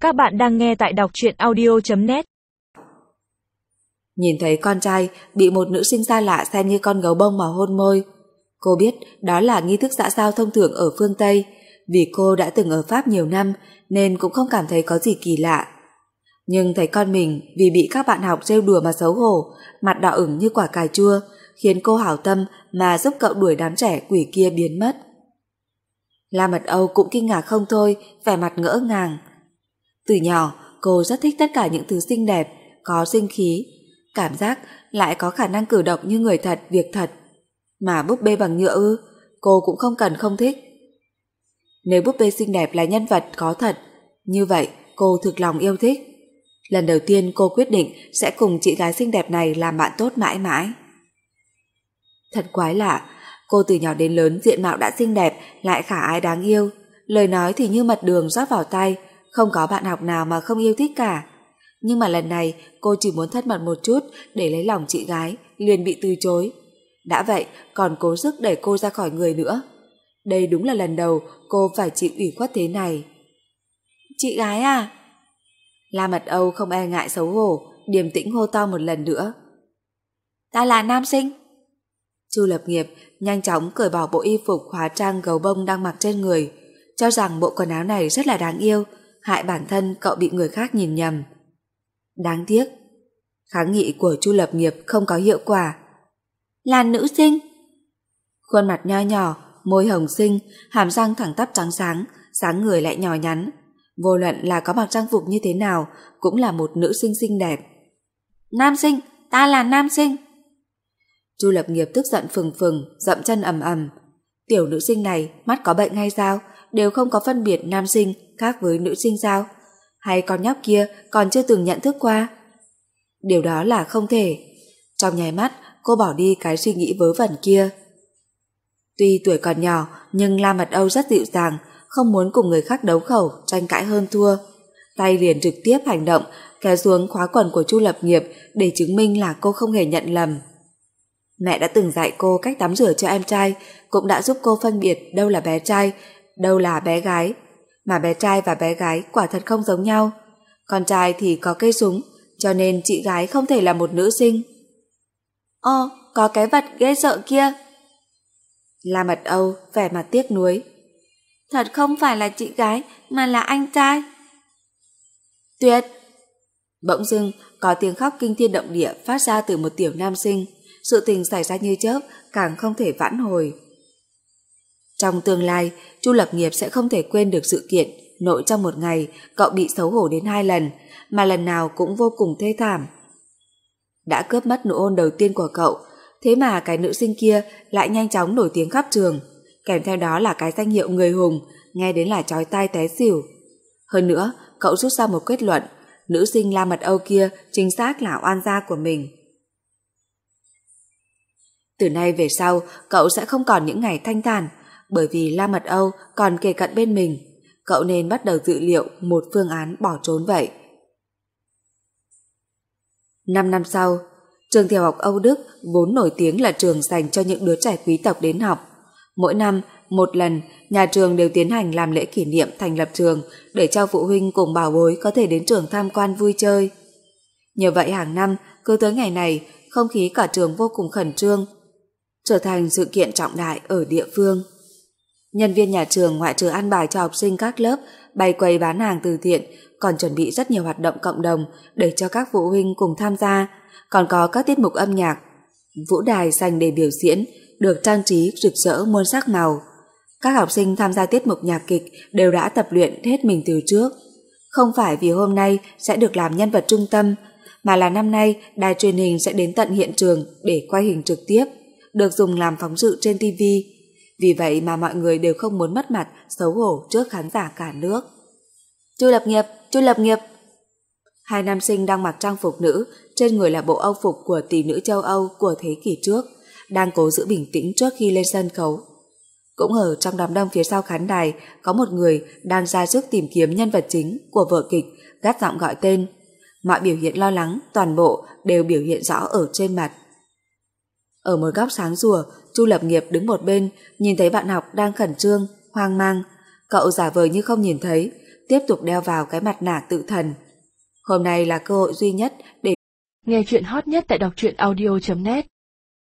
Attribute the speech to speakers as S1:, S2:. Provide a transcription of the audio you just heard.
S1: Các bạn đang nghe tại đọc truyện audio.net.
S2: Nhìn thấy con trai bị một nữ sinh xa lạ xem như con gấu bông mà hôn môi, cô biết đó là nghi thức xã giao thông thường ở phương Tây. Vì cô đã từng ở Pháp nhiều năm nên cũng không cảm thấy có gì kỳ lạ. Nhưng thấy con mình vì bị các bạn học trêu đùa mà xấu hổ, mặt đỏ ửng như quả cà chua, khiến cô hảo tâm mà giúp cậu đuổi đám trẻ quỷ kia biến mất. La Mật Âu cũng kinh ngạc không thôi, vẻ mặt ngỡ ngàng. Từ nhỏ, cô rất thích tất cả những thứ xinh đẹp, có sinh khí, cảm giác lại có khả năng cử động như người thật, việc thật. Mà búp bê bằng nhựa ư, cô cũng không cần không thích. Nếu búp bê xinh đẹp là nhân vật có thật, như vậy cô thực lòng yêu thích. Lần đầu tiên cô quyết định sẽ cùng chị gái xinh đẹp này làm bạn tốt mãi mãi. Thật quái lạ, cô từ nhỏ đến lớn diện mạo đã xinh đẹp, lại khả ái đáng yêu, lời nói thì như mật đường rót vào tai, không có bạn học nào mà không yêu thích cả. Nhưng mà lần này cô chỉ muốn thân mật một chút để lấy lòng chị gái, liền bị từ chối. Đã vậy còn cố sức đẩy cô ra khỏi người nữa. Đây đúng là lần đầu cô phải chịu ủy khuất thế này. Chị gái à? La Mật Âu không e ngại xấu hổ, điềm tĩnh hô to một lần nữa. Ta là nam sinh. Chu Lập Nghiệp nhanh chóng cởi bỏ bộ y phục hóa trang gấu bông đang mặc trên người, cho rằng bộ quần áo này rất là đáng yêu, hại bản thân cậu bị người khác nhìn nhầm. Đáng tiếc, kháng nghị của Chu Lập Nghiệp không có hiệu quả. Là nữ sinh. Khuôn mặt nho nhỏ, môi hồng xinh, hàm răng thẳng tắp trắng sáng, dáng người lại nhỏ nhắn. Vô luận là có mặc trang phục như thế nào, cũng là một nữ sinh xinh đẹp. Nam sinh, ta là nam sinh. Chu Lập Nghiệp tức giận phừng phừng, dậm chân ầm ầm. Tiểu nữ sinh này mắt có bệnh hay sao, đều không có phân biệt nam sinh khác với nữ sinh sao? Hay con nhóc kia còn chưa từng nhận thức qua? Điều đó là không thể. Trong nháy mắt cô bỏ đi cái suy nghĩ vớ vẩn kia. Tuy tuổi còn nhỏ nhưng La Mật Âu rất dịu dàng, không muốn cùng người khác đấu khẩu, tranh cãi hơn thua. Tay liền trực tiếp hành động, kéo xuống khóa quần của Chu Lập Nghiệp để chứng minh là cô không hề nhận lầm. Mẹ đã từng dạy cô cách tắm rửa cho em trai, cũng đã giúp cô phân biệt đâu là bé trai, đâu là bé gái. Mà bé trai và bé gái quả thật không giống nhau. Con trai thì có cây súng, cho nên chị gái không thể là một nữ sinh. Ồ, có cái vật ghê sợ kia. La Mật Âu vẻ mặt tiếc nuối. Thật không phải là chị gái mà là anh trai. Tuyệt! Bỗng dưng có tiếng khóc kinh thiên động địa phát ra từ một tiểu nam sinh. Sự tình xảy ra như chớp, càng không thể vãn hồi. Trong tương lai, Chu Lập Nghiệp sẽ không thể quên được sự kiện nội trong một ngày cậu bị xấu hổ đến 2 lần, mà lần nào cũng vô cùng thê thảm. Đã cướp mất nụ hôn đầu tiên của cậu, thế mà cái nữ sinh kia lại nhanh chóng nổi tiếng khắp trường, kèm theo đó là cái danh hiệu người hùng, nghe đến là chói tai té xỉu. Hơn nữa, cậu rút ra một kết luận, nữ sinh La Mật Âu kia chính xác là oan gia của mình. Từ nay về sau, cậu sẽ không còn những ngày thanh thản, bởi vì La Mật Âu còn kề cận bên mình. Cậu nên bắt đầu dự liệu một phương án bỏ trốn vậy. 5 năm sau, trường tiểu học Âu Đức vốn nổi tiếng là trường dành cho những đứa trẻ quý tộc đến học. Mỗi năm, một lần, nhà trường đều tiến hành làm lễ kỷ niệm thành lập trường để cho phụ huynh cùng bảo bối có thể đến trường tham quan vui chơi. Nhờ vậy hàng năm, cứ tới ngày này, không khí cả trường vô cùng khẩn trương, trở thành sự kiện trọng đại ở địa phương. Nhân viên nhà trường ngoại trừ ăn bài cho học sinh các lớp, bày quầy bán hàng từ thiện, còn chuẩn bị rất nhiều hoạt động cộng đồng để cho các phụ huynh cùng tham gia, còn có các tiết mục âm nhạc, vũ đài dành để biểu diễn, được trang trí rực rỡ muôn sắc màu. Các học sinh tham gia tiết mục nhạc kịch đều đã tập luyện hết mình từ trước. Không phải vì hôm nay sẽ được làm nhân vật trung tâm, mà là năm nay đài truyền hình sẽ đến tận hiện trường để quay hình trực tiếp, được dùng làm phóng sự trên TV. Vì vậy mà mọi người đều không muốn mất mặt, xấu hổ trước khán giả cả nước. Chu Lập Nghiệp, Chu Lập Nghiệp. 2 nam sinh đang mặc trang phục nữ, trên người là bộ âu phục của tỷ nữ châu Âu của thế kỷ trước, đang cố giữ bình tĩnh trước khi lên sân khấu. Cũng ở trong đám đông phía sau khán đài, có một người đang ra sức tìm kiếm nhân vật chính của vở kịch, gắt giọng gọi tên. Mọi biểu hiện lo lắng, toàn bộ đều biểu hiện rõ ở trên mặt. Ở một góc sáng rùa, Chu Lập Nghiệp đứng một bên, nhìn thấy bạn học đang khẩn trương, hoang mang. Cậu giả vờ như không nhìn thấy, tiếp tục đeo vào cái mặt nạ tự thần. Hôm nay là cơ hội duy nhất để
S1: nghe chuyện hot nhất tại đọc truyện audio.net.